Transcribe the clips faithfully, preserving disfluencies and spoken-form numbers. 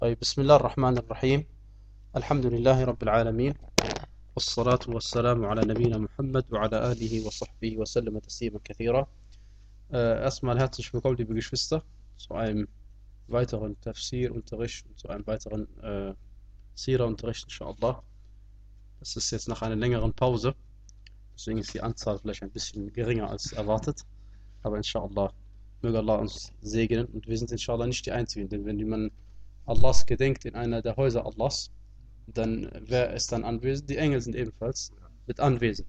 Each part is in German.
طيب بسم الله الرحمن الرحيم. الحمد لله رب العالمين، والصلاة والسلام على نبينا Muhammad وعلى آله وصحبه وسلم تسليما كثيرا. Äh, erstmal herzlich willkommen, liebe Geschwister, zu einem weiteren Tafsir-Unterricht und zu einem weiteren äh, Sira-Unterricht, inshallah. Das ist jetzt nach einer längeren Pause, deswegen ist die Anzahl vielleicht ein bisschen geringer als erwartet, aber inshallah möge Allah uns segnen und wir sind inshallah nicht die Einzigen, denn wenn man Allahs gedenkt in einer der Häuser Allahs, dann wer ist dann anwesend? Die Engel sind ebenfalls mit anwesend.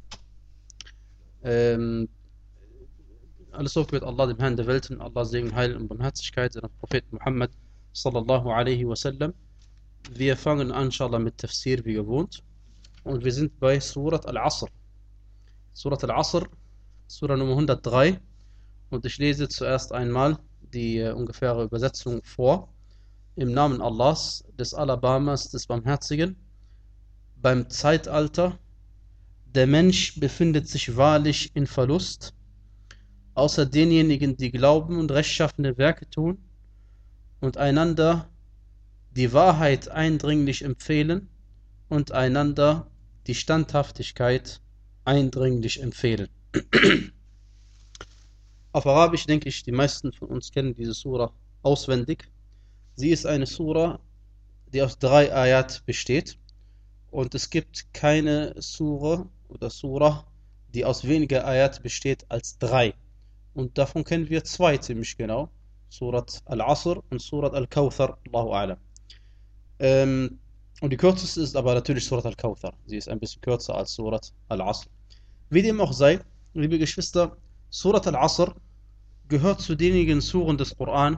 Ähm, alles Lob gebührt Allah, dem Herrn der Welten, Allah Segen, Heil und Barmherzigkeit, seinem Propheten Muhammad sallallahu alaihi wasallam. Wir fangen an, inshallah, mit Tafsir wie gewohnt und wir sind bei Surat Al-Asr. Surat Al-Asr, Surah Nummer hundertdrei, und ich lese zuerst einmal die äh, ungefähre Übersetzung vor. Im Namen Allahs, des Alabamas, des Barmherzigen. Beim Zeitalter, der Mensch befindet sich wahrlich in Verlust, außer denjenigen, die glauben und rechtschaffene Werke tun und einander die Wahrheit eindringlich empfehlen und einander die Standhaftigkeit eindringlich empfehlen. Auf Arabisch denke ich, die meisten von uns kennen diese Surah auswendig. Sie ist eine Surah, die aus drei Ayat besteht, und es gibt keine Surah oder Surah, die aus weniger Ayat besteht als drei. Und davon kennen wir zwei ziemlich genau, Surat Al-Asr und Surat Al-Kawthar, Allahu A'lam. Ähm, und die kürzeste ist aber natürlich Surat Al-Kawthar. Sie ist ein bisschen kürzer als Surat Al-Asr. Wie dem auch sei, liebe Geschwister, Surat Al-Asr gehört zu denjenigen Suren des Koran,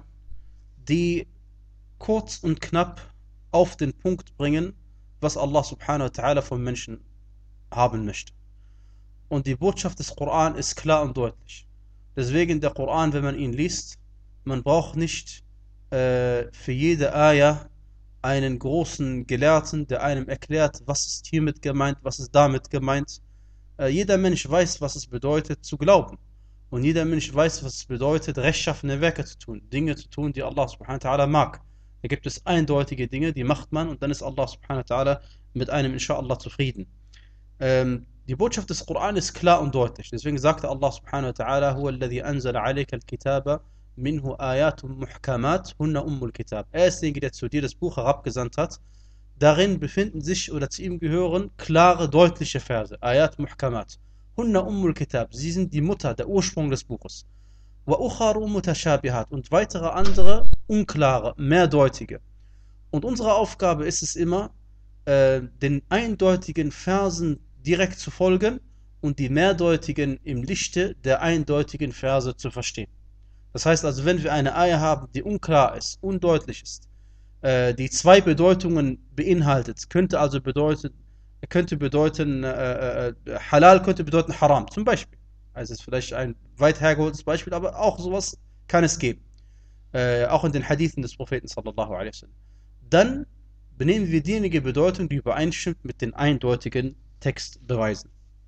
die kurz und knapp auf den Punkt bringen, was Allah subhanahu wa ta'ala vom Menschen haben möchte. Und die Botschaft des Koran ist klar und deutlich. Deswegen der Koran, wenn man ihn liest, man braucht nicht äh, für jede Ayah einen großen Gelehrten, der einem erklärt, was ist hiermit gemeint, was ist damit gemeint. Äh, jeder Mensch weiß, was es bedeutet, zu glauben. Und jeder Mensch weiß, was es bedeutet, rechtschaffene Werke zu tun, Dinge zu tun, die Allah subhanahu wa ta'ala mag. Da gibt es eindeutige Dinge, die macht man, und dann ist Allah subhanahu wa ta'ala mit einem inshallah zufrieden. Ähm, die Botschaft des Koran ist klar und deutlich. Deswegen sagte Allah subhanahu wa ta'ala: Huwa alladhi anzala alayka al-kitaba minhu ayatun muhkamat hunna ummul kitab. Er ist derjenige, der zu dir das Buch herabgesandt hat. Darin befinden sich oder zu ihm gehören klare, deutliche Verse. Ayat muhkamat. Hunna ummul kitab. Sie sind die Mutter, der Ursprung des Buches. Wa ukharu mutashabihat, und weitere andere unklare, mehrdeutige. Und unsere Aufgabe ist es immer, äh, den eindeutigen Versen direkt zu folgen und die mehrdeutigen im Lichte der eindeutigen Verse zu verstehen. Das heißt also, wenn wir eine Ayah haben, die unklar ist, undeutlich ist, äh, die zwei Bedeutungen beinhaltet, könnte also bedeuten, könnte bedeuten, äh, äh, Halal könnte bedeuten Haram, zum Beispiel. Also ist vielleicht ein weit hergeholtes Beispiel, aber auch sowas kann es geben. Äh, auch in den Hadithen des Propheten sallallahu alaihi wasallam. Dann benehmen wir diejenige Bedeutung, die übereinstimmt mit den eindeutigen Textbeweisen.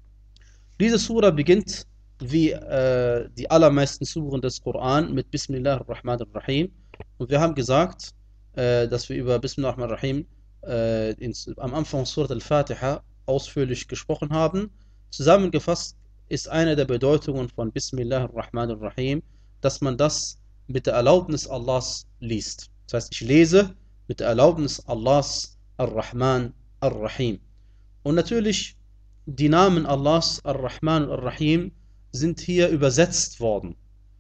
Diese Sura beginnt, wie äh, die allermeisten Suren des Koran, mit Bismillah ar-Rahman ar-Rahim. Und wir haben gesagt, äh, dass wir über Bismillah ar-Rahman ar-Rahim äh, ins, am Anfang Surat al-Fatiha ausführlich gesprochen haben. Zusammengefasst ist eine der Bedeutungen von Bismillah ar-Rahman ar-Rahim, dass man das mit der Erlaubnis Allahs liest. Das heißt, ich lese mit der Erlaubnis Allahs ar-Rahman ar-Rahim. Und natürlich, die Namen Allahs ar-Rahman und ar-Rahim sind hier übersetzt worden.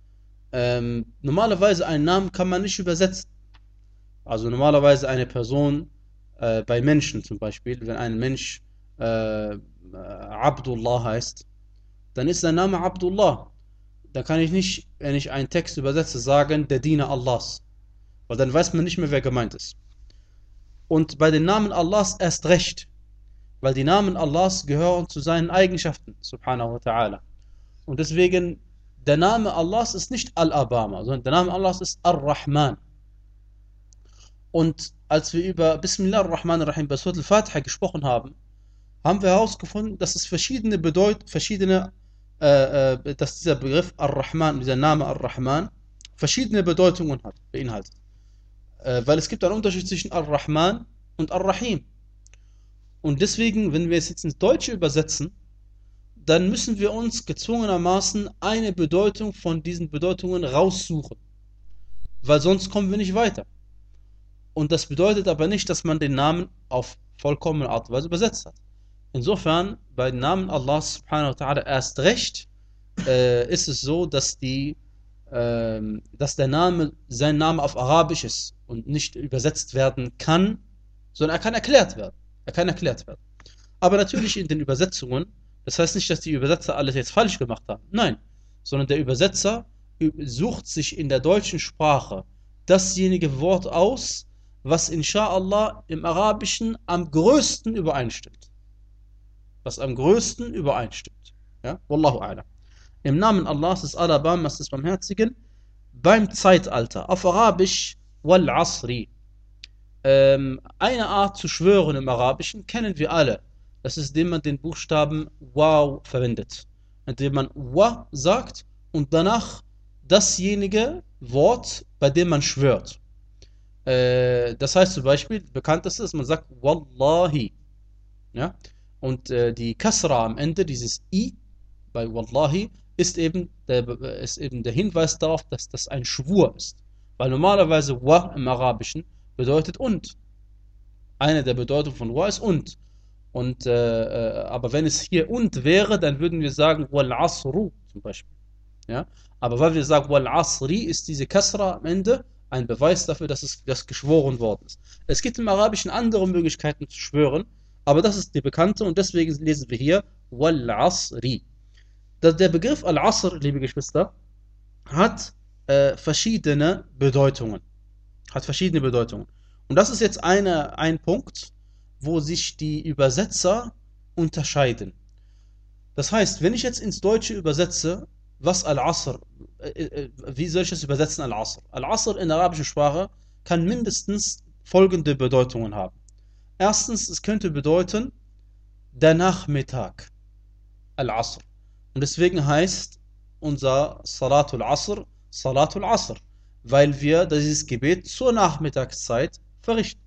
Ähm, normalerweise einen Namen kann man nicht übersetzen. Also normalerweise eine Person, äh, bei Menschen zum Beispiel, wenn ein Mensch äh, Abdullah heißt, dann ist sein Name Abdullah. Da kann ich nicht, wenn ich einen Text übersetze, sagen, der Diener Allahs. Weil dann weiß man nicht mehr, wer gemeint ist. Und bei den Namen Allahs erst recht. Weil die Namen Allahs gehören zu seinen Eigenschaften, subhanahu wa ta'ala. Und deswegen, der Name Allahs ist nicht Al-Abama, sondern der Name Allahs ist Ar-Rahman. Und als wir über Bismillah ar-Rahman ar-Rahim bei Surat al-Fatiha gesprochen haben, haben wir herausgefunden, dass es verschiedene Bedeutungen, verschiedene Äh, äh, dass dieser Begriff Ar-Rahman, dieser Name Ar-Rahman, verschiedene Bedeutungen hat, beinhaltet. Äh, weil es gibt einen Unterschied zwischen Ar-Rahman und Ar-Rahim. Und deswegen, wenn wir es jetzt ins Deutsche übersetzen, dann müssen wir uns gezwungenermaßen eine Bedeutung von diesen Bedeutungen raussuchen. Weil sonst kommen wir nicht weiter. Und das bedeutet aber nicht, dass man den Namen auf vollkommene Art und Weise übersetzt hat. Insofern, bei den Namen Allahs subhanahu wa ta'ala erst recht, äh, ist es so, dass die, äh, dass der Name, sein Name auf Arabisch ist und nicht übersetzt werden kann, sondern er kann erklärt werden. Er kann erklärt werden. Aber natürlich in den Übersetzungen, das heißt nicht, dass die Übersetzer alles jetzt falsch gemacht haben. Nein, sondern der Übersetzer sucht sich in der deutschen Sprache dasjenige Wort aus, was insha'Allah im Arabischen am größten übereinstimmt. Was am größten übereinstimmt. Ja? Wallahu a'lam. Im Namen Allahs des Alabamas des Barmherzigen beim Zeitalter. Auf Arabisch wal Asri. Ähm, eine Art zu schwören im Arabischen kennen wir alle. Das ist, indem man den Buchstaben Waw verwendet. Indem man Wa sagt und danach dasjenige Wort, bei dem man schwört. Äh, das heißt zum Beispiel, bekannteste ist, man sagt Wallahi. Ja? Und äh, die Kasra am Ende, dieses I bei Wallahi, ist eben, der, ist eben der Hinweis darauf, dass das ein Schwur ist. Weil normalerweise Wa im Arabischen bedeutet und. Eine der Bedeutungen von Wa ist und. Und, äh, aber wenn es hier und wäre, dann würden wir sagen Wal Asru zum Beispiel. Ja? Aber weil wir sagen Wal Asri, ist diese Kasra am Ende ein Beweis dafür, dass es dass geschworen worden ist. Es gibt im Arabischen andere Möglichkeiten zu schwören, aber das ist die bekannte und deswegen lesen wir hier Wal Asri. Der Begriff Al-Asr, liebe Geschwister, hat äh, verschiedene Bedeutungen. Hat verschiedene Bedeutungen. Und das ist jetzt eine, ein Punkt, wo sich die Übersetzer unterscheiden. Das heißt, wenn ich jetzt ins Deutsche übersetze, was Al-Asr, äh, äh, wie soll ich das übersetzen, Al-Asr? Al-Asr in der arabischen Sprache kann mindestens folgende Bedeutungen haben. Erstens, es könnte bedeuten, der Nachmittag, Al-Asr. Und deswegen heißt unser Salatul Asr Salatul Asr, weil wir dieses Gebet zur Nachmittagszeit verrichten.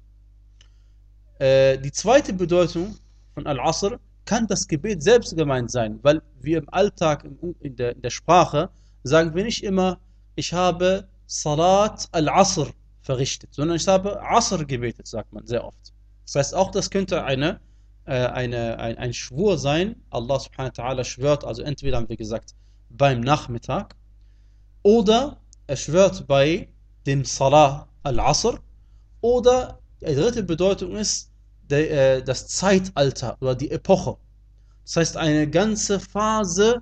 Äh, die zweite Bedeutung von Al-Asr kann das Gebet selbst gemeint sein, weil wir im Alltag, in der, in der Sprache, sagen wir nicht immer, ich habe Salat Al-Asr verrichtet, sondern ich habe Asr gebetet, sagt man sehr oft. Das heißt, auch das könnte eine, äh, eine, ein, ein Schwur sein. Allah subhanahu wa ta'ala schwört, also entweder haben wir gesagt, beim Nachmittag, oder er schwört bei dem Salah Al-Asr, oder die dritte Bedeutung ist der, äh, das Zeitalter oder die Epoche. Das heißt, eine ganze Phase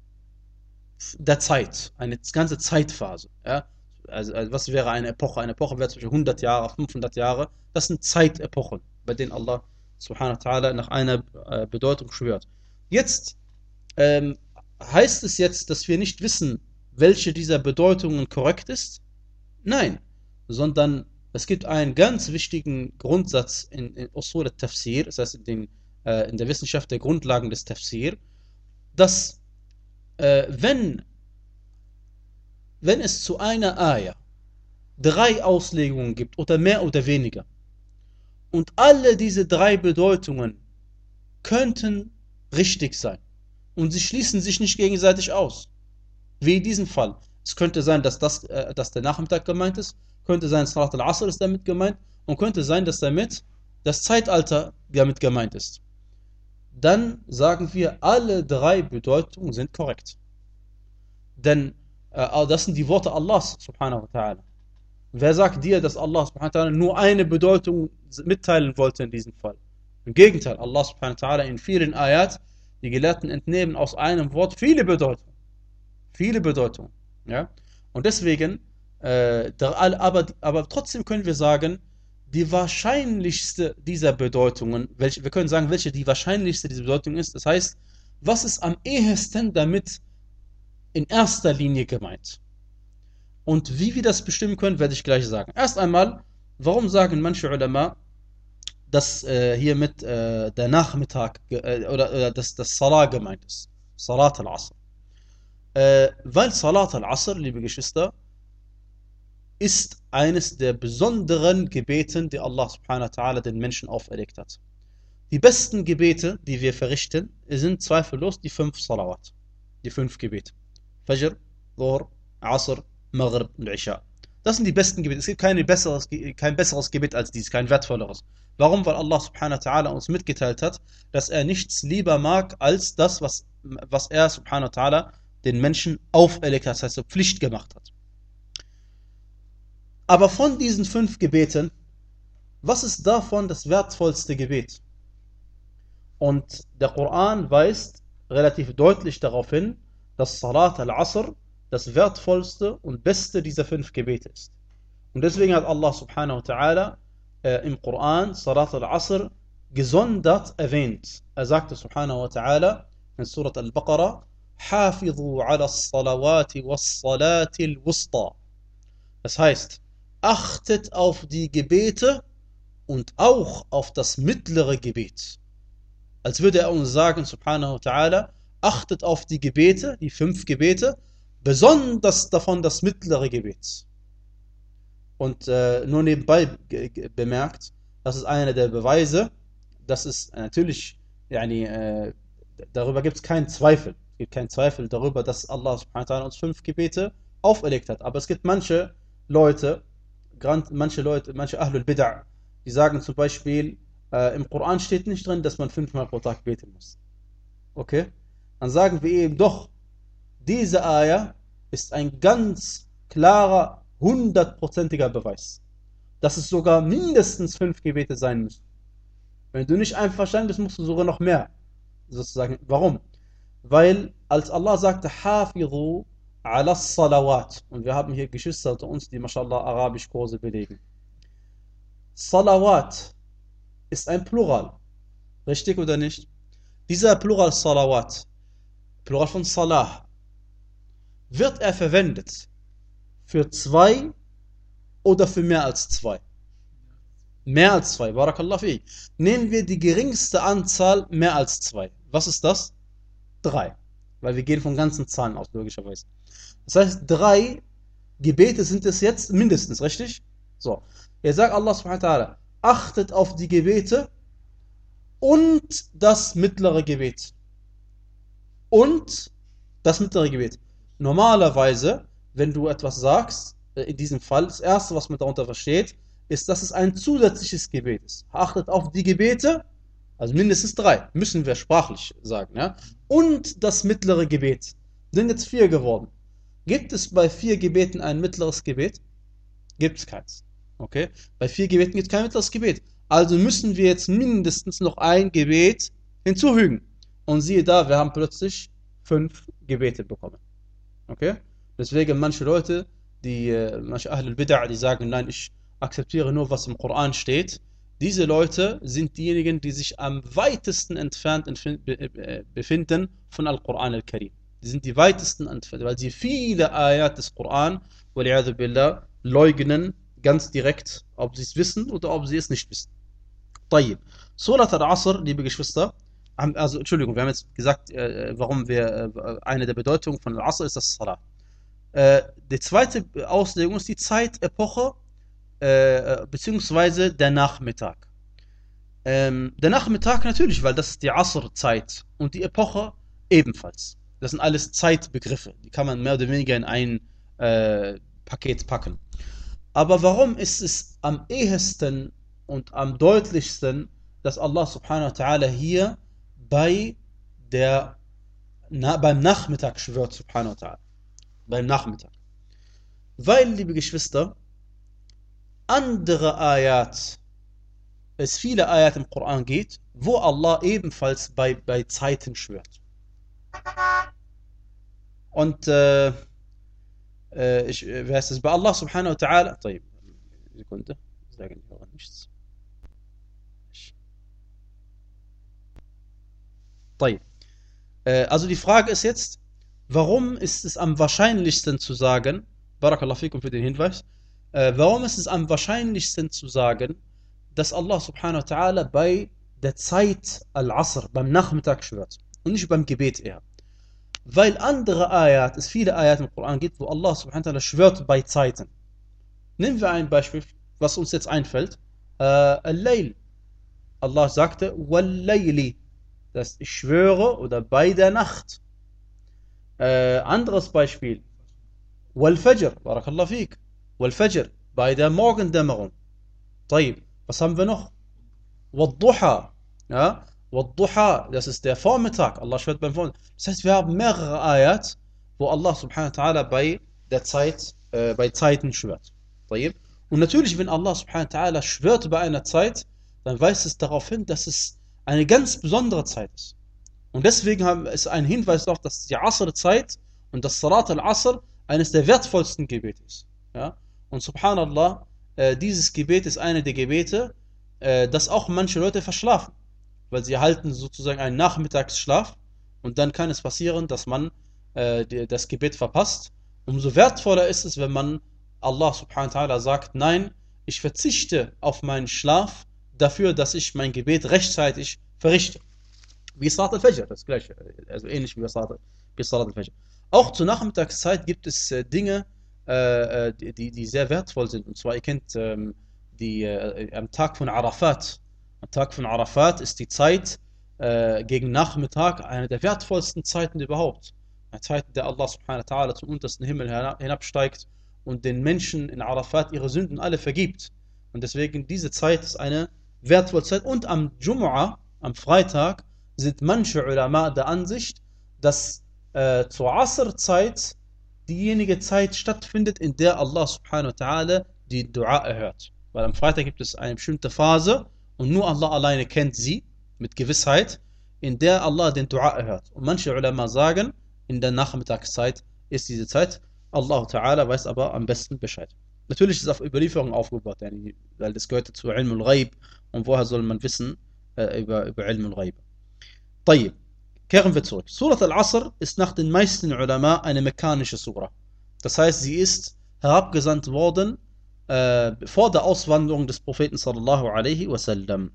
der Zeit, eine ganze Zeitphase. Ja? Also, also was wäre eine Epoche? Eine Epoche wäre zum Beispiel hundert Jahre, fünfhundert Jahre. Das sind Zeitepochen, bei denen Allah subhanahu wa ta'ala nach einer äh, Bedeutung schwört. Jetzt ähm, heißt es jetzt, dass wir nicht wissen, welche dieser Bedeutungen korrekt ist? Nein, sondern es gibt einen ganz wichtigen Grundsatz in, in Usul al-Tafsir, das heißt in, den, äh, in der Wissenschaft der Grundlagen des Tafsir, dass äh, wenn, wenn es zu einer Ayah drei Auslegungen gibt oder mehr oder weniger und alle diese drei Bedeutungen könnten richtig sein und sie schließen sich nicht gegenseitig aus, wie in diesem Fall. Es könnte sein, dass, das, äh, dass der Nachmittag gemeint ist, könnte sein, Salat al-Asr ist damit gemeint und könnte sein, dass damit das Zeitalter damit gemeint ist. Dann sagen wir, alle drei Bedeutungen sind korrekt. Denn äh, das sind die Worte Allahs subhanahu wa ta'ala. Wer sagt dir, dass Allah subhanahu wa ta'ala nur eine Bedeutung mitteilen wollte in diesem Fall? Im Gegenteil, Allah subhanahu wa ta'ala in vielen Ayat, die Gelehrten entnehmen aus einem Wort viele Bedeutungen. Viele Bedeutungen. Ja? Und deswegen, äh, der, aber, aber trotzdem können wir sagen, die wahrscheinlichste dieser Bedeutungen, welche, wir können sagen, welche die wahrscheinlichste dieser Bedeutungen ist, das heißt, was ist am ehesten damit in erster Linie gemeint? Und wie wir das bestimmen können, werde ich gleich sagen. Erst einmal, warum sagen manche Ulama, dass äh, hier mit äh, der Nachmittag äh, oder, oder dass das Salah gemeint ist? Salat al-Asr. Äh, weil Salat al-Asr, liebe Geschwister, ist eines der besonderen Gebeten, die Allah subhanahu wa ta'ala den Menschen auferlegt hat. Die besten Gebete, die wir verrichten, sind zweifellos die fünf Salawat. Die fünf Gebete. Fajr, Dhuhr, Asr, Maghrib und Isha. Das sind die besten Gebete. Es gibt kein besseres, kein besseres Gebet als dies, kein wertvolleres. Warum? Weil Allah subhanahu wa ta'ala uns mitgeteilt hat, dass er nichts lieber mag als das, was, was er subhanahu wa ta'ala den Menschen auferlegt hat, das heißt, so Pflicht gemacht hat. Aber von diesen fünf Gebeten, was ist davon das wertvollste Gebet? Und der Koran weist relativ deutlich darauf hin, dass Salat al-Asr das wertvollste und beste dieser fünf Gebete ist. Und deswegen hat Allah subhanahu wa ta'ala äh, im Koran Salat al-Asr gesondert erwähnt. Er sagte subhanahu wa ta'ala in Surat al-Baqarah: Hafidhu ala as-salawati was-salati al-wusta. Das heißt, achtet auf die Gebete und auch auf das mittlere Gebet. Als würde er uns sagen, subhanahu wa ta'ala, achtet auf die Gebete, die fünf Gebete, besonders davon das mittlere Gebet. Und äh, nur nebenbei bemerkt, das ist einer der Beweise, das ist natürlich, yani, äh, darüber gibt es keinen Zweifel. Es gibt keinen Zweifel darüber, dass Allah subhanahu wa ta'ala uns fünf Gebete auferlegt hat. Aber es gibt manche Leute, manche Leute, manche Ahlul Bid'ah, die sagen zum Beispiel, äh, im Koran steht nicht drin, dass man fünfmal pro Tag beten muss. Okay? Dann sagen wir eben doch, diese Ayah ist ein ganz klarer, hundertprozentiger Beweis, dass es sogar mindestens fünf Gebete sein müssen. Wenn du nicht einverstanden bist, musst du sogar noch mehr. Sozusagen. Warum? Weil, als Allah sagte, Hafidhu ala salawat, und wir haben hier Geschwister unter uns, die mashallah Arabisch-Kurse belegen. Salawat ist ein Plural. Richtig oder nicht? Dieser Plural Salawat, Plural von Salah, wird er verwendet für zwei oder für mehr als zwei? Mehr als zwei, Barakallah fi. Nehmen wir die geringste Anzahl mehr als zwei. Was ist das? Drei. Weil wir gehen von ganzen Zahlen aus, logischerweise. Das heißt, drei Gebete sind es jetzt mindestens, richtig? So. Jetzt sagt Allah subhanahu wa ta'ala, achtet auf die Gebete und das mittlere Gebet. Und das mittlere Gebet. Normalerweise, wenn du etwas sagst, in diesem Fall, das erste, was man darunter versteht, ist, dass es ein zusätzliches Gebet ist. Achtet auf die Gebete, also mindestens drei, müssen wir sprachlich sagen, ja? Und das mittlere Gebet. Sind jetzt vier geworden. Gibt es bei vier Gebeten ein mittleres Gebet? Gibt es keins. Okay? Bei vier Gebeten gibt es kein mittleres Gebet. Also müssen wir jetzt mindestens noch ein Gebet hinzufügen. Und siehe da, wir haben plötzlich fünf Gebete bekommen. Okay? Deswegen manche Leute, die, manche Ahlul Bid'ah, die sagen, nein, ich akzeptiere nur, was im Koran steht. Diese Leute sind diejenigen, die sich am weitesten entfernt befinden von Al-Quran Al-Karim. Die sind die weitesten entfernt, weil sie viele Ayat des Koran, wali'adhu billah, leugnen, ganz direkt, ob sie es wissen oder ob sie es nicht wissen. Tayyib. Surat al-Asr, liebe Geschwister, also Entschuldigung, wir haben jetzt gesagt, äh, warum wir, äh, eine der Bedeutungen von al-Asr ist das Salat. Äh, die zweite Auslegung ist die Zeitepoche, äh, beziehungsweise der Nachmittag. Ähm, der Nachmittag natürlich, weil das ist die Asr-Zeit und die Epoche ebenfalls. Das sind alles Zeitbegriffe, die kann man mehr oder weniger in ein äh, Paket packen. Aber warum ist es am ehesten und am deutlichsten, dass Allah subhanahu wa ta'ala hier bei der, na, beim Nachmittag schwört, subhanahu wa ta'ala? Beim Nachmittag. Weil, liebe Geschwister, andere Ayat, es viele Ayat im Koran geht, wo Allah ebenfalls bei, bei Zeiten schwört. Und äh, äh, ich, wer heißt es? Bei Allah subhanahu wa ta'ala, طيب, Sekunde, ich sage nichts. طيب. Äh, also die Frage ist jetzt, warum ist es am wahrscheinlichsten zu sagen, Barakallahu fikum für den Hinweis, äh, warum ist es am wahrscheinlichsten zu sagen, dass Allah subhanahu wa ta'ala bei der Zeit Al-Asr, beim Nachmittag schwört und nicht beim Gebet eher? Weil andere Ayat, es viele Ayat im Koran gibt, wo Allah subhanahu wa ta'ala schwört bei Zeiten. Nehmen wir ein Beispiel, was uns jetzt einfällt. Äh, Al-Layl. Allah sagte, Wal-Layli. Das ich schwöre oder bei der Nacht. Äh, anderes Beispiel. Wal-Fajr. Barakallahu fik. Wal-Fajr. Bei der Morgendämmerung. طيب. Was haben wir noch? Wad-Duha. Ja? Wad-Duha. Das ist der Vormittag. Allah schwört beim Vormittag. Das heißt, wir haben mehrere Ayat, wo Allah subhanahu wa ta'ala bei der Zeit, äh, bei Zeiten schwört. طيب. Und natürlich, wenn Allah subhanahu wa ta'ala schwört bei einer Zeit, dann weist es darauf hin, dass es eine ganz besondere Zeit ist. Und deswegen haben, ist ein Hinweis darauf, dass die Asr-Zeit und das Salat al-Asr eines der wertvollsten Gebete ist. Ja? Und subhanallah, äh, dieses Gebet ist eine der Gebete, äh, das auch manche Leute verschlafen. Weil sie halten sozusagen einen Nachmittagsschlaf und dann kann es passieren, dass man äh, die, das Gebet verpasst. Umso wertvoller ist es, wenn man Allah subhanahu wa ta'ala sagt, nein, ich verzichte auf meinen Schlaf dafür, dass ich mein Gebet rechtzeitig verrichte. Wie Salat al-Fajr, das gleiche, also ähnlich wie Salat, wie Salat al-Fajr. Auch zur Nachmittagszeit gibt es äh, Dinge, äh, die, die sehr wertvoll sind. Und zwar, ihr kennt ähm, die, äh, am Tag von Arafat. Am Tag von Arafat ist die Zeit äh, gegen Nachmittag eine der wertvollsten Zeiten überhaupt. Eine Zeit, in der Allah subhanahu wa ta'ala zum untersten Himmel hinabsteigt und den Menschen in Arafat ihre Sünden alle vergibt. Und deswegen, diese Zeit ist eine wertvolle Zeit. Und am Jumu'ah, am Freitag, sind manche Ulama der Ansicht, dass äh, zur Asr-Zeit diejenige Zeit stattfindet, in der Allah subhanahu wa ta'ala die Dua erhört. Weil am Freitag gibt es eine bestimmte Phase und nur Allah alleine kennt sie mit Gewissheit, in der Allah den Dua erhört. Und manche Ulama sagen, in der Nachmittagszeit ist diese Zeit. Allah ta'ala weiß aber am besten Bescheid. Natürlich ist es auf Überlieferung aufgebaut, weil das gehört zu Ilm al-Ghaib und woher soll man wissen äh, über, über Ilm al-Ghaib. طيب, kehren wir zurück. Surat al-Asr ist nach den meisten Ulama eine mekkanische Surah. Das heißt, sie ist herabgesandt worden äh, vor der Auswanderung des Propheten sallallahu alaihi wasallam.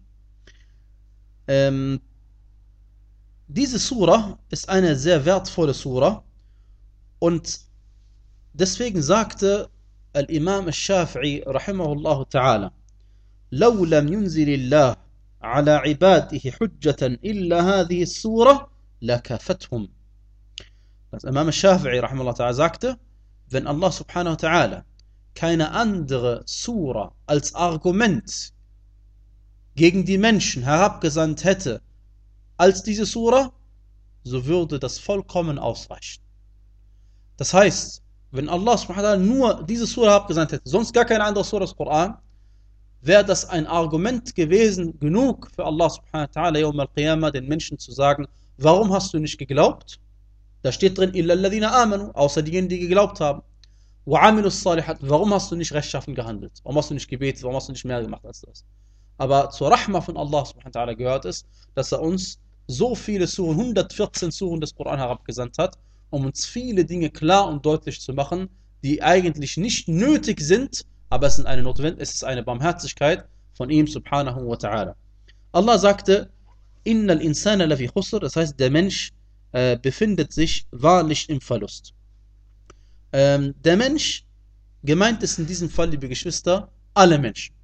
Ähm, diese Surah ist eine sehr wertvolle Surah und deswegen sagte Al-Imam al-Shafi'i rahimahullah ta'ala لو لم ينزل الله على عباده حجة إلا هذه السورة لكفتهم. Das Imam al-Shafi'i rahimahullah ta'ala sagte, wenn Allah subhanahu wa ta'ala keine andere Surah als Argument gegen die Menschen herabgesandt hätte als diese Surah, so würde das vollkommen ausreichen. Das heißt, wenn Allah subhanahu wa ta'ala nur diese Surah abgesandt hätte, sonst gar keine andere Surah des Koran, wäre das ein Argument gewesen, genug für Allah subhanahu wa ta'ala Yawm al-Qiyamah, den Menschen zu sagen, warum hast du nicht geglaubt? Da steht drin, illa alladhina amanu, außer diejenigen, die geglaubt haben. Wa amilus salihat, warum hast du nicht rechtschaffen gehandelt? Warum hast du nicht gebetet? Warum hast du nicht mehr gemacht als das? Aber zur Rahma von Allah subhanahu wa ta'ala gehört es, dass er uns so viele Suren, hundertvierzehn Suren des Koran herabgesandt hat, um uns viele Dinge klar und deutlich zu machen, die eigentlich nicht nötig sind, aber es ist eine Notwendigkeit, es ist eine Barmherzigkeit von ihm subhanahu wa ta'ala. Allah sagte, innal insana lafi khusr, das heißt, der Mensch äh, befindet sich wahrlich im Verlust. Ähm, der Mensch, gemeint ist in diesem Fall, liebe Geschwister, alle Menschen.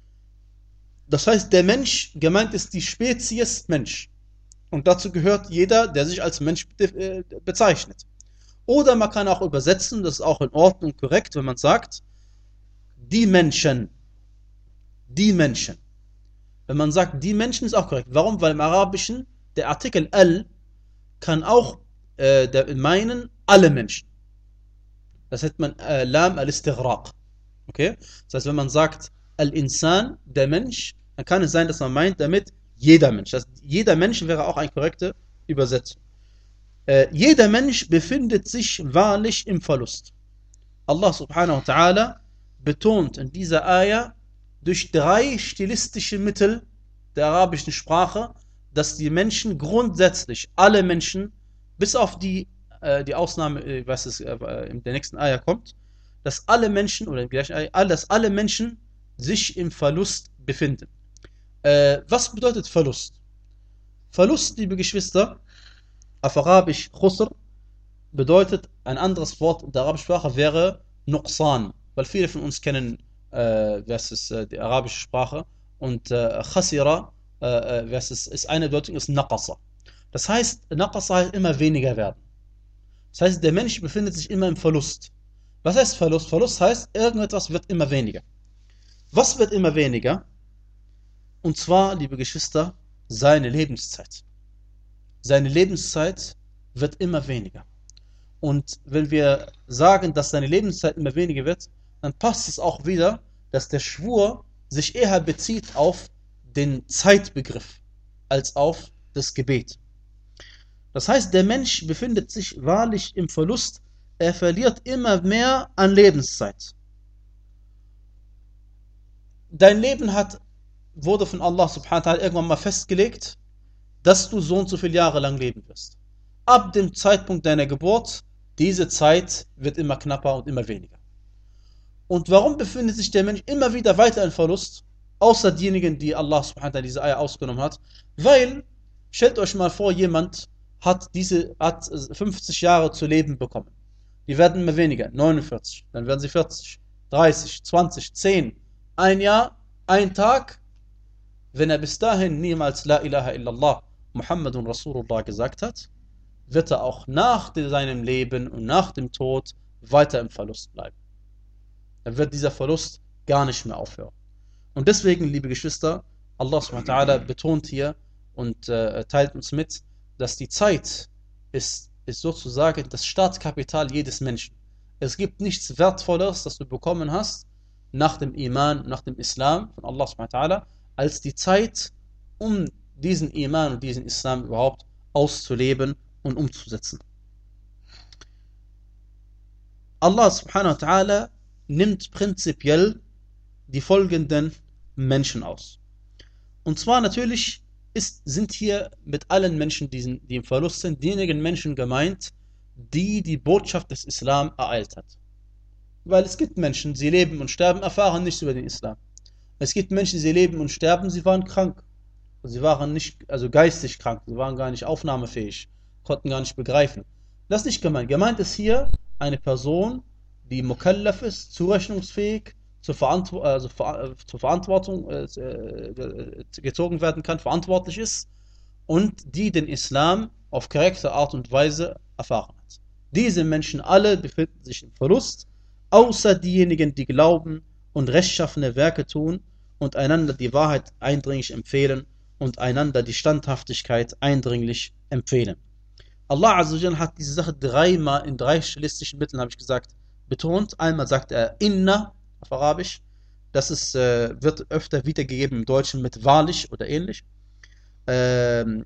Das heißt, der Mensch, gemeint ist die Spezies Mensch. Und dazu gehört jeder, der sich als Mensch be- bezeichnet. Oder man kann auch übersetzen, das ist auch in Ordnung korrekt, wenn man sagt, die Menschen. Die Menschen. Wenn man sagt, die Menschen, ist auch korrekt. Warum? Weil im Arabischen der Artikel al kann auch äh, der, meinen alle Menschen. Das nennt man äh, Lam al-Istighraq. Okay? Das heißt, wenn man sagt al-Insan, der Mensch, dann kann es sein, dass man meint damit jeder Mensch. Das, jeder Mensch wäre auch eine korrekte Übersetzung. Äh, jeder Mensch befindet sich wahrlich im Verlust. Allah subhanahu wa ta'ala betont in dieser Ayah durch drei stilistische Mittel der arabischen Sprache, dass die Menschen grundsätzlich, alle Menschen, bis auf die, äh, die Ausnahme, was es äh, in der nächsten Ayah kommt, dass alle Menschen, oder im gleichen Ayah, dass alle Menschen sich im Verlust befinden. Äh, was bedeutet Verlust? Verlust, liebe Geschwister, auf Arabisch Khusr, bedeutet ein anderes Wort in der arabischen Sprache wäre Nuqsan. Weil viele von uns kennen äh, versus äh, die arabische Sprache. Und äh, Khasira äh, versus ist eine Bedeutung ist Naqasa. Das heißt, Naqasa heißt immer weniger werden. Das heißt, der Mensch befindet sich immer im Verlust. Was heißt Verlust? Verlust heißt, irgendetwas wird immer weniger. Was wird immer weniger? Und zwar, liebe Geschwister, seine Lebenszeit. Seine Lebenszeit wird immer weniger. Und wenn wir sagen, dass seine Lebenszeit immer weniger wird, dann passt es auch wieder, dass der Schwur sich eher bezieht auf den Zeitbegriff als auf das Gebet. Das heißt, der Mensch befindet sich wahrlich im Verlust. Er verliert immer mehr an Lebenszeit. Dein Leben hat, wurde von Allah subhanahu wa ta'ala irgendwann mal festgelegt, dass du so und so viele Jahre lang leben wirst. Ab dem Zeitpunkt deiner Geburt, diese Zeit wird immer knapper und immer weniger. Und warum befindet sich der Mensch immer wieder weiter in Verlust? Außer diejenigen, die Allah subhanahu wa ta'ala diese Eier ausgenommen hat. Weil, stellt euch mal vor, jemand hat diese hat fünfzig Jahre zu leben bekommen. Die werden immer weniger, neunundvierzig, dann werden sie vierzig, dreißig, zwanzig, zehn, ein Jahr, ein Tag. Wenn er bis dahin niemals La ilaha illallah Muhammadun Rasulullah gesagt hat, wird er auch nach seinem Leben und nach dem Tod weiter im Verlust bleiben. Dann wird dieser Verlust gar nicht mehr aufhören. Und deswegen, liebe Geschwister, Allah subhanahu wa ta'ala betont hier und äh, teilt uns mit, dass die Zeit ist, ist sozusagen das Startkapital jedes Menschen. Es gibt nichts Wertvolleres, das du bekommen hast, nach dem Iman, nach dem Islam von Allah subhanahu wa ta'ala, als die Zeit, um diesen Iman und diesen Islam überhaupt auszuleben und umzusetzen. Allah subhanahu wa ta'ala nimmt prinzipiell die folgenden Menschen aus. Und zwar natürlich ist, sind hier mit allen Menschen, die, die im Verlust sind, diejenigen Menschen gemeint, die die Botschaft des Islam ereilt hat. Weil es gibt Menschen, sie leben und sterben, erfahren nichts über den Islam. Es gibt Menschen, sie leben und sterben, sie waren krank. Sie waren nicht, also geistig krank, sie waren gar nicht aufnahmefähig, konnten gar nicht begreifen. Das ist nicht gemeint. Gemeint ist hier eine Person, die mukallaf ist, zurechnungsfähig, zur, Verantw also ver zur Verantwortung äh, gezogen werden kann, verantwortlich ist und die den Islam auf korrekte Art und Weise erfahren hat. Diese Menschen alle befinden sich im Verlust, außer diejenigen, die glauben und rechtschaffene Werke tun und einander die Wahrheit eindringlich empfehlen und einander die Standhaftigkeit eindringlich empfehlen. Allah Azza wa Jalla hat diese Sache dreimal in drei stilistischen Mitteln, habe ich gesagt, betont. Einmal sagt er Inna auf Arabisch, das ist, äh, wird öfter wiedergegeben im Deutschen mit wahrlich oder ähnlich. Ähm,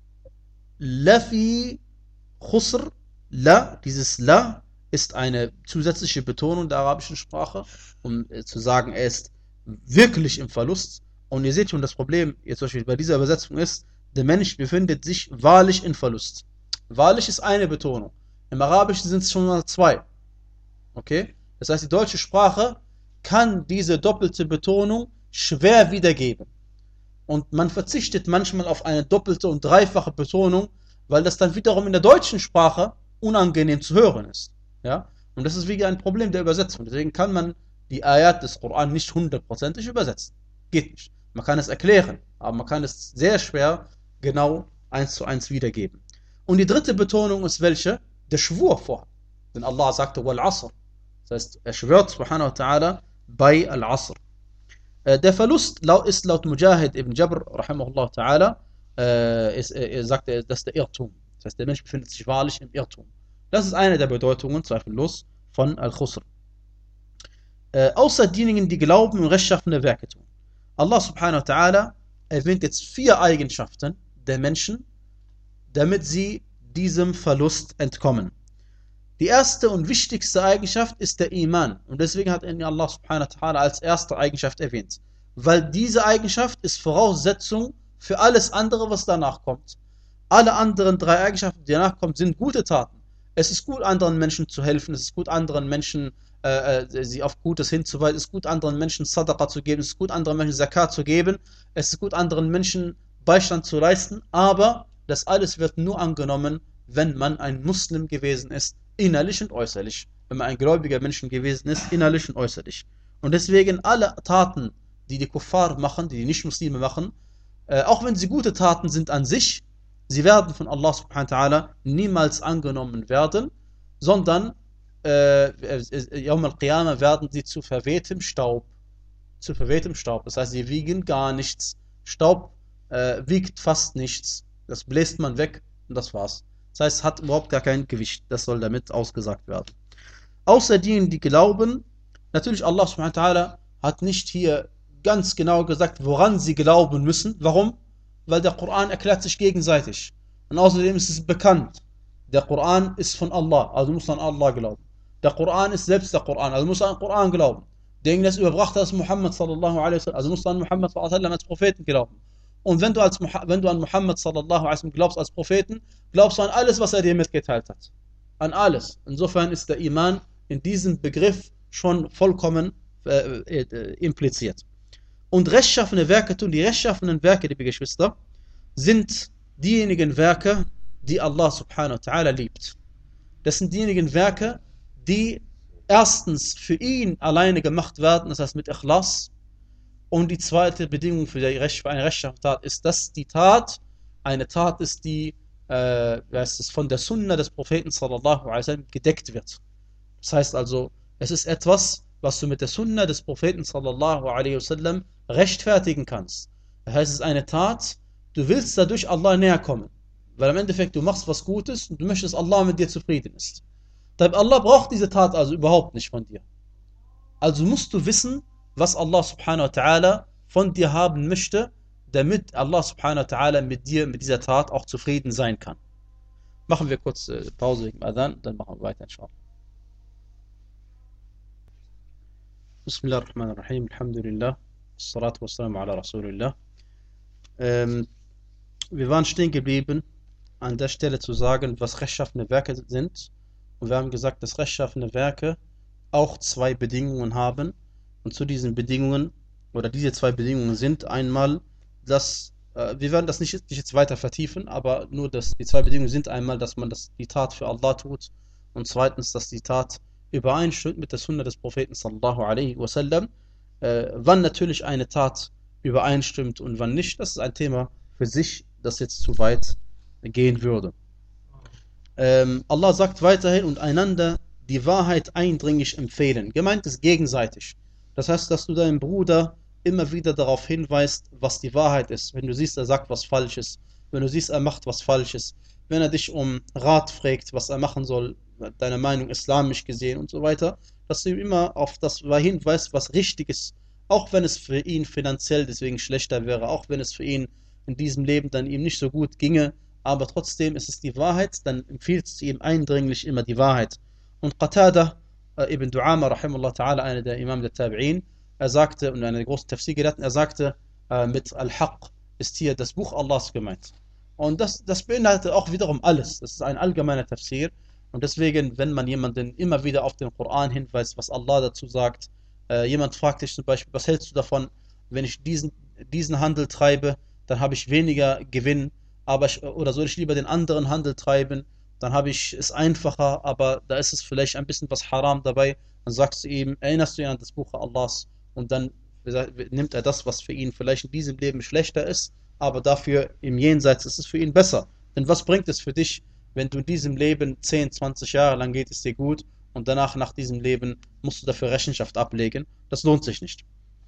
Lafi Khusr, La, dieses La ist eine zusätzliche Betonung der arabischen Sprache, um äh, zu sagen, er ist wirklich im Verlust. Und ihr seht schon, das Problem jetzt zum Beispiel bei dieser Übersetzung ist, der Mensch befindet sich wahrlich in Verlust. Wahrlich ist eine Betonung. Im Arabischen sind es schon mal zwei. Okay? Das heißt, die deutsche Sprache kann diese doppelte Betonung schwer wiedergeben. Und man verzichtet manchmal auf eine doppelte und dreifache Betonung, weil das dann wiederum in der deutschen Sprache unangenehm zu hören ist. Ja? Und das ist wie ein Problem der Übersetzung. Deswegen kann man die Ayat des Koran nicht hundertprozentig übersetzen. Geht nicht. Man kann es erklären, aber man kann es sehr schwer genau eins zu eins wiedergeben. Und die dritte Betonung ist welche? Der Schwur vor. Denn Allah sagte, Wal Asr. Das heißt, er schwört, subhanahu wa ta'ala, bei Al-Asr. Äh, der Verlust ist laut Mujahid ibn Jabr, rahimahullah ta'ala, äh, ist, er sagt, das ist der Irrtum. Das heißt, der Mensch befindet sich wahrlich im Irrtum. Das ist eine der Bedeutungen, zweifellos, von Al-Khusr. Äh, außer diejenigen, die glauben und rechtschaffene Werke tun. Allah subhanahu wa ta'ala erwähnt jetzt vier Eigenschaften der Menschen, damit sie diesem Verlust entkommen. Die erste und wichtigste Eigenschaft ist der Iman. Und deswegen hat ihn Allah subhanahu wa ta'ala als erste Eigenschaft erwähnt. Weil diese Eigenschaft ist Voraussetzung für alles andere, was danach kommt. Alle anderen drei Eigenschaften, die danach kommen, sind gute Taten. Es ist gut, anderen Menschen zu helfen. Es ist gut, anderen Menschen äh, sie auf Gutes hinzuweisen. Es ist gut, anderen Menschen Sadaqa zu geben. Es ist gut, anderen Menschen Zakat zu geben. Es ist gut, anderen Menschen Beistand zu leisten. Aber das alles wird nur angenommen, wenn man ein Muslim gewesen ist, innerlich und äußerlich. Wenn man ein gläubiger Mensch gewesen ist, innerlich und äußerlich. Und deswegen alle Taten, die die Kuffar machen, die die Nicht-Muslime machen, äh, auch wenn sie gute Taten sind an sich, sie werden von Allah subhanahu wa ta'ala niemals angenommen werden, sondern äh, Yawm al-Qiyamah werden sie zu verwehtem Staub. Zu verwehtem Staub. Das heißt, sie wiegen gar nichts. Staub äh, wiegt fast nichts. Das bläst man weg und das war's. Das heißt, es hat überhaupt gar kein Gewicht. Das soll damit ausgesagt werden. Außer diejenigen, die glauben, natürlich Allah subhanahu wa ta'ala hat nicht hier ganz genau gesagt, woran sie glauben müssen. Warum? Weil der Koran erklärt sich gegenseitig. Und außerdem ist es bekannt. Der Koran ist von Allah, also muss an Allah glauben. Der Koran ist selbst der Koran, also muss an den Koran glauben. Der das überbracht hat, ist Muhammad sallallahu alaihi wasallam, also muss an Muhammad sallallahu alaihi wasallam als Propheten glauben. Und wenn du, als, wenn du an Muhammad sallallahu alaihi wasallam glaubst als Propheten, glaubst du an alles, was er dir mitgeteilt hat. An alles. Insofern ist der Iman in diesem Begriff schon vollkommen äh, äh, impliziert. Und rechtschaffene Werke tun, die rechtschaffenen Werke, liebe Geschwister, sind diejenigen Werke, die Allah subhanahu wa ta'ala liebt. Das sind diejenigen Werke, die erstens für ihn alleine gemacht werden, das heißt mit Ikhlas. Und die zweite Bedingung für, die Recht, für eine rechtschaffene Tat ist, dass die Tat eine Tat ist, die äh, es von der Sunna des Propheten sallallahu alaihi wasallam gedeckt wird. Das heißt also, es ist etwas, was du mit der Sunna des Propheten sallallahu alaihi wasallam rechtfertigen kannst. Das heißt, es ist eine Tat, du willst dadurch Allah näher kommen. Weil im Endeffekt du machst was Gutes und du möchtest, dass Allah mit dir zufrieden ist. Allah braucht diese Tat also überhaupt nicht von dir. Also musst du wissen, was Allah subhanahu wa ta'ala von dir haben möchte, damit Allah subhanahu wa ta'ala mit dir, mit dieser Tat auch zufrieden sein kann. Machen wir kurz äh, Pause wegen Adhan, dann machen wir weiter, inshallah. Bismillahirrahmanirrahim, alhamdulillah, salatu wassalamu ala rasulillah. Ähm, wir waren stehen geblieben, an der Stelle zu sagen, was rechtschaffene Werke sind. Und wir haben gesagt, dass rechtschaffene Werke auch zwei Bedingungen haben. Und zu diesen Bedingungen, oder diese zwei Bedingungen sind einmal, dass, äh, wir werden das nicht, nicht jetzt weiter vertiefen, aber nur, dass die zwei Bedingungen sind einmal, dass man das, die Tat für Allah tut und zweitens, dass die Tat übereinstimmt mit der Sunna des Propheten sallallahu alaihi wasallam. Äh, wann natürlich eine Tat übereinstimmt und wann nicht, das ist ein Thema für sich, das jetzt zu weit gehen würde. Ähm, Allah sagt weiterhin und einander die Wahrheit eindringlich empfehlen. Gemeint ist gegenseitig. Das heißt, dass du deinem Bruder immer wieder darauf hinweist, was die Wahrheit ist. Wenn du siehst, er sagt was Falsches, wenn du siehst, er macht was Falsches, wenn er dich um Rat fragt, was er machen soll, deine Meinung islamisch gesehen und so weiter, dass du ihm immer auf das hinweist, was richtig ist, auch wenn es für ihn finanziell deswegen schlechter wäre, auch wenn es für ihn in diesem Leben dann ihm nicht so gut ginge, aber trotzdem ist es die Wahrheit, dann empfiehlst du ihm eindringlich immer die Wahrheit. Und Qatada äh, ibn Du'ama, rahimahullah ta'ala, einer der Imam der Tabi'in, er sagte, und eine große Tafsir-Gelehrten, er sagte, äh, mit Al-Haq ist hier das Buch Allahs gemeint. Und das, das beinhaltet auch wiederum alles. Das ist ein allgemeiner Tafsir. Und deswegen, wenn man jemanden immer wieder auf den Koran hinweist, was Allah dazu sagt, äh, jemand fragt dich zum Beispiel, was hältst du davon, wenn ich diesen, diesen Handel treibe, dann habe ich weniger Gewinn, aber ich, oder soll ich lieber den anderen Handel treiben, dann habe ich es einfacher, aber da ist es vielleicht ein bisschen was Haram dabei, dann sagst du ihm, erinnerst du ihn an das Buch Allahs und dann nimmt er das, was für ihn vielleicht in diesem Leben schlechter ist, aber dafür im Jenseits ist es für ihn besser. Denn was bringt es für dich, wenn du in diesem Leben zehn, zwanzig Jahre lang geht es dir gut und danach nach diesem Leben musst du dafür Rechenschaft ablegen? Das lohnt sich nicht.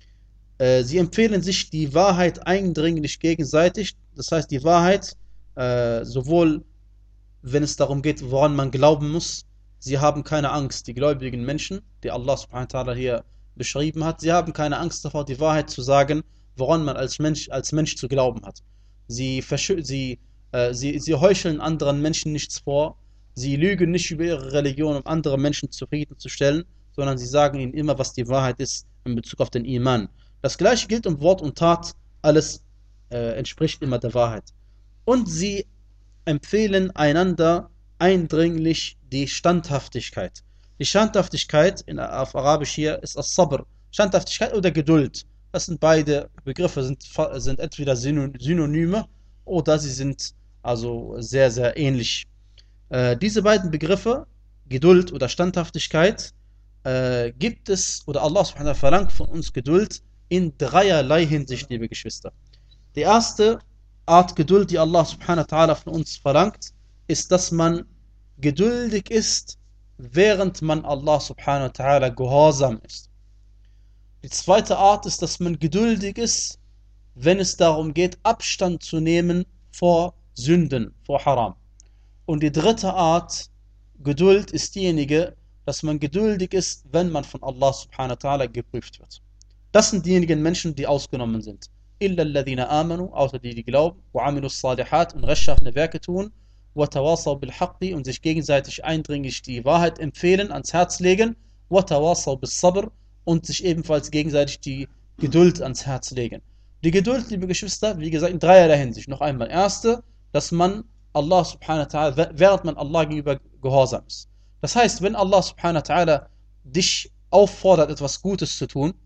Sie empfehlen sich die Wahrheit eindringlich gegenseitig, das heißt die Wahrheit, äh, sowohl wenn es darum geht, woran man glauben muss, sie haben keine Angst, die gläubigen Menschen, die Allah subhanahu wa ta'ala hier beschrieben hat, sie haben keine Angst davor, die Wahrheit zu sagen, woran man als Mensch, als Mensch zu glauben hat. Sie, sie, äh, sie, sie heucheln anderen Menschen nichts vor, sie lügen nicht über ihre Religion, um andere Menschen zufriedenzustellen, sondern sie sagen ihnen immer, was die Wahrheit ist in Bezug auf den Iman. Das gleiche gilt um Wort und Tat, alles äh, entspricht immer der Wahrheit. Und sie empfehlen einander eindringlich die Standhaftigkeit. Die Standhaftigkeit in, auf Arabisch hier ist As-Sabr. Standhaftigkeit oder Geduld. Das sind beide Begriffe, sind, sind entweder Synonyme oder sie sind also sehr, sehr ähnlich. Äh, diese beiden Begriffe, Geduld oder Standhaftigkeit, äh, gibt es, oder Allah subhanahu wa ta'ala verlangt von uns Geduld in dreierlei Hinsicht, liebe Geschwister. Die erste Art Geduld, die Allah subhanahu wa ta'ala von uns verlangt, ist, dass man geduldig ist, während man Allah subhanahu wa ta'ala gehorsam ist. Die zweite Art ist, dass man geduldig ist, wenn es darum geht, Abstand zu nehmen vor Sünden, vor Haram. Und die dritte Art Geduld ist diejenige, dass man geduldig ist, wenn man von Allah subhanahu wa ta'ala geprüft wird. Das sind diejenigen Menschen, die ausgenommen sind. Illa alladhina amanu, außer die, die glauben, wa amilu salihat und rechtschaffene Werke tun, wa tawasaw bil haqqi und sich gegenseitig eindringlich die Wahrheit empfehlen, ans Herz legen, wa tawasaw bis sabr und sich ebenfalls gegenseitig die Geduld ans Herz legen. Die Geduld, liebe Geschwister, wie gesagt, in dreierlei Hinsicht. Noch einmal. Erste, dass man Allah subhanahu wa ta'ala, während man Allah gegenüber gehorsam ist. Das heißt, wenn Allah subhanahu wa ta'ala dich auffordert, etwas Gutes zu tun,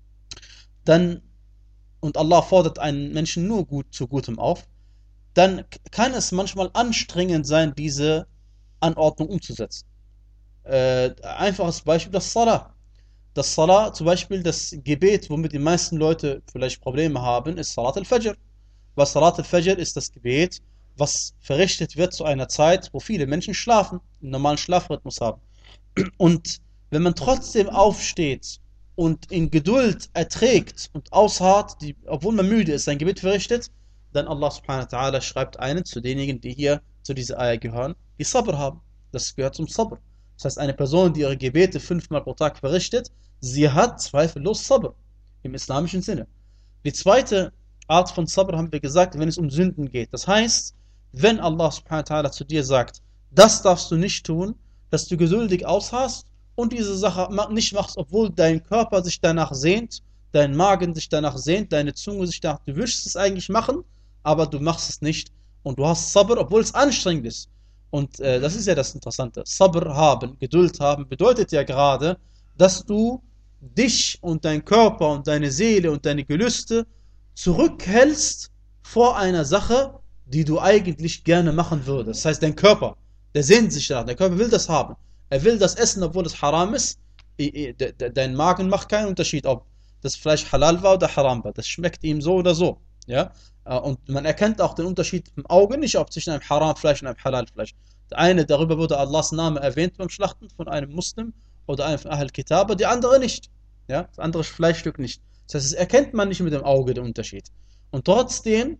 dann, und Allah fordert einen Menschen nur gut zu Gutem auf, dann kann es manchmal anstrengend sein, diese Anordnung umzusetzen. Äh, einfaches Beispiel, das Salah. Das Salah, zum Beispiel das Gebet, womit die meisten Leute vielleicht Probleme haben, ist Salat al-Fajr. Weil Salat al-Fajr ist das Gebet, was verrichtet wird zu einer Zeit, wo viele Menschen schlafen, einen normalen Schlafrhythmus haben. Und wenn man trotzdem aufsteht und in Geduld erträgt und ausharrt, die, obwohl man müde ist, sein Gebet verrichtet, dann Allah subhanahu wa ta'ala schreibt einen zu denjenigen, die hier zu dieser Ayah gehören, die Sabr haben. Das gehört zum Sabr. Das heißt, eine Person, die ihre Gebete fünfmal pro Tag verrichtet, sie hat zweifellos Sabr im islamischen Sinne. Die zweite Art von Sabr haben wir gesagt, wenn es um Sünden geht. Das heißt, wenn Allah subhanahu wa ta'ala zu dir sagt, das darfst du nicht tun, dass du geduldig ausharrst und diese Sache nicht machst, obwohl dein Körper sich danach sehnt, dein Magen sich danach sehnt, deine Zunge sich danach, du willst es eigentlich machen, aber du machst es nicht und du hast Sabr, obwohl es anstrengend ist. Und äh, das ist ja das Interessante. Sabr haben, Geduld haben, bedeutet ja gerade, dass du dich und dein Körper und deine Seele und deine Gelüste zurückhältst vor einer Sache, die du eigentlich gerne machen würdest. Das heißt, dein Körper, der sehnt sich danach, der Körper will das haben. Er will das essen, obwohl es haram ist. Dein Magen macht keinen Unterschied, ob das Fleisch halal war oder haram war. Das schmeckt ihm so oder so. Ja? Und man erkennt auch den Unterschied im Auge nicht, ob zwischen einem Haram-Fleisch und einem Halal-Fleisch. Der eine, darüber wurde Allahs Name erwähnt beim Schlachten von einem Muslim oder einem von Ahl Kitab, die andere nicht. Ja? Das andere Fleischstück nicht. Das heißt, das erkennt man nicht mit dem Auge, den Unterschied. Und trotzdem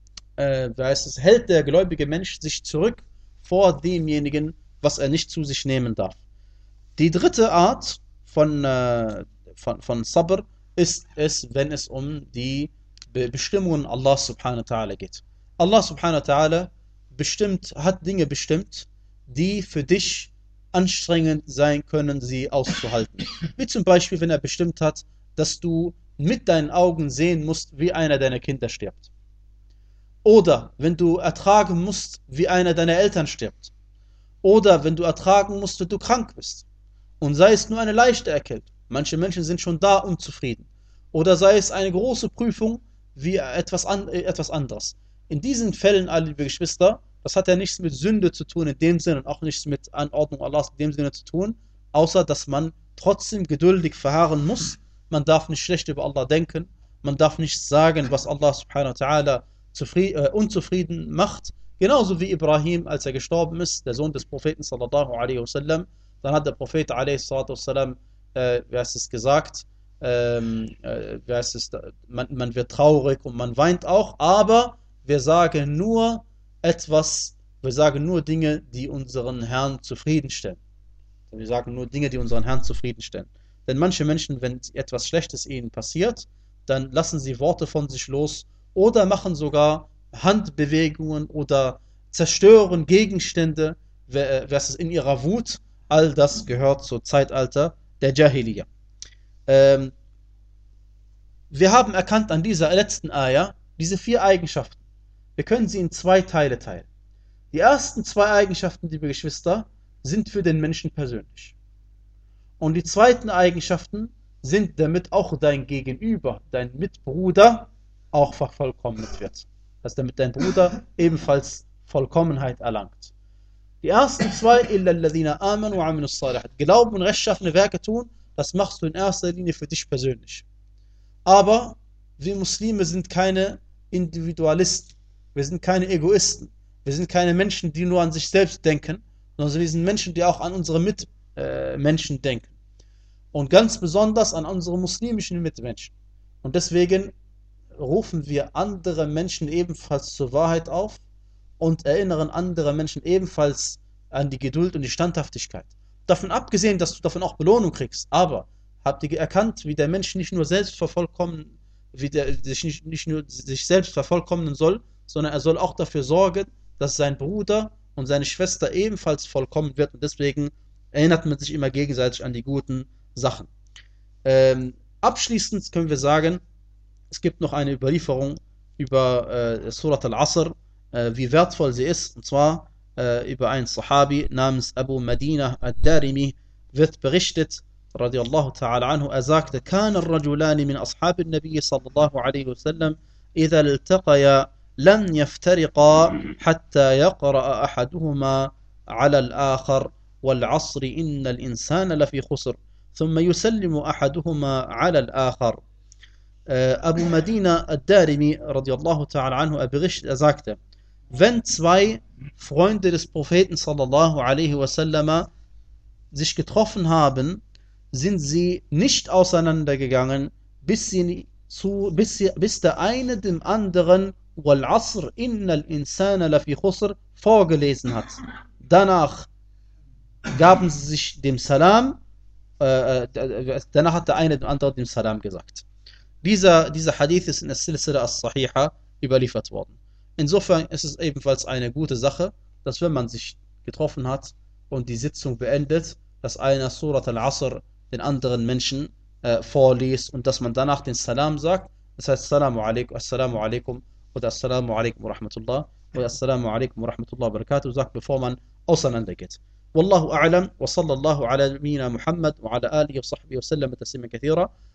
äh, heißt es, hält der gläubige Mensch sich zurück vor demjenigen, was er nicht zu sich nehmen darf. Die dritte Art von, äh, von, von Sabr ist es, wenn es um die Be- Bestimmungen Allah subhanahu wa ta'ala geht. Allah subhanahu wa ta'ala bestimmt, hat Dinge bestimmt, die für dich anstrengend sein können, sie auszuhalten. Wie zum Beispiel, wenn er bestimmt hat, dass du mit deinen Augen sehen musst, wie einer deiner Kinder stirbt. Oder wenn du ertragen musst, wie einer deiner Eltern stirbt. Oder wenn du ertragen musst, wenn du krank bist. Und sei es nur eine leichte Erkältung. Manche Menschen sind schon da unzufrieden. Oder sei es eine große Prüfung wie etwas, an, etwas anderes. In diesen Fällen, alle liebe Geschwister, das hat ja nichts mit Sünde zu tun in dem Sinne und auch nichts mit Anordnung Allahs in dem Sinne zu tun, außer dass man trotzdem geduldig verharren muss. Man darf nicht schlecht über Allah denken. Man darf nicht sagen, was Allah subhanahu wa ta'ala äh, unzufrieden macht. Genauso wie Ibrahim, als er gestorben ist, der Sohn des Propheten sallallahu alaihi wasallam, dann hat der Prophet alaihi salatu wasallam, äh, wie heißt es gesagt, ähm, äh, wie heißt es, man, man wird traurig und man weint auch, aber wir sagen nur etwas, wir sagen nur Dinge, die unseren Herrn zufriedenstellen. Wir sagen nur Dinge, die unseren Herrn zufriedenstellen. Denn manche Menschen, wenn etwas Schlechtes ihnen passiert, dann lassen sie Worte von sich los oder machen sogar Handbewegungen oder zerstören Gegenstände, was in ihrer Wut. All das gehört zum Zeitalter der Jahiliya. Ähm, wir haben erkannt an dieser letzten Ayah diese vier Eigenschaften. Wir können sie in zwei Teile teilen. Die ersten zwei Eigenschaften, liebe Geschwister, sind für den Menschen persönlich. Und die zweiten Eigenschaften sind, damit auch dein Gegenüber, dein Mitbruder, auch vervollkommnet wird. Dass damit dein Bruder ebenfalls Vollkommenheit erlangt. Die ersten zwei, illa alladhina amanu wa amilus salihat. Glauben und rechtschaffene Werke tun, das machst du in erster Linie für dich persönlich. Aber wir Muslime sind keine Individualisten. Wir sind keine Egoisten. Wir sind keine Menschen, die nur an sich selbst denken, sondern wir sind Menschen, die auch an unsere Mitmenschen äh, denken. Und ganz besonders an unsere muslimischen Mitmenschen. Und deswegen rufen wir andere Menschen ebenfalls zur Wahrheit auf und erinnern andere Menschen ebenfalls an die Geduld und die Standhaftigkeit. Davon abgesehen, dass du davon auch Belohnung kriegst. Aber habt ihr erkannt, wie der Mensch nicht nur selbst vervollkommen, wie der sich nicht, nicht nur sich selbst vervollkommnen soll, sondern er soll auch dafür sorgen, dass sein Bruder und seine Schwester ebenfalls vollkommen wird. Und deswegen erinnert man sich immer gegenseitig an die guten Sachen. Ähm, abschließend können wir sagen, es gibt noch eine Überlieferung über äh, Surat al-Asr, äh, wie wertvoll sie ist. Und zwar äh, über einen Sahabi namens Abu Madinah ad-Darimi wird berichtet, radiallahu ta'ala anhu, er sagte, كان الرجلان من أصحاب النبي صلى الله عليه وسلم إذا التقيا لن يفترقا حتى يقرأ أحدهما على الآخر والعصر إن الإنسان لفي خسر ثم يسلم أحدهما على الآخر. Abu Madinah ad-Darimi radiallahu ta'ala anhu, er berichtet, er sagte, wenn zwei Freunde des Propheten sallallahu alaihi wasallam sich getroffen haben, sind sie nicht auseinandergegangen, bis, sie zu, bis, sie, bis der eine dem anderen Wal Asr innal insana lafi khusr vorgelesen hat. Danach gaben sie sich dem Salam, äh, danach hat der eine dem anderen dem Salam gesagt. Dieser, dieser Hadith ist in der Silsila as-Sahiha überliefert worden. Insofern ist es ebenfalls eine gute Sache, dass wenn man sich getroffen hat und die Sitzung beendet, dass einer Surat al-Asr den anderen Menschen äh, vorliest und dass man danach den Salam sagt. Das heißt Assalamu alaikum, Assalamu alaikum oder Assalamu alaikum wa rahmatullah oder Assalamu alaikum wa rahmatullah wa barakatuh sagt, bevor man auseinandergeht. Wallahu a'lam wa sallallahu ala nabiyyina Muhammad wa ala alihi wa sahbihi wa sallam taslima kathira.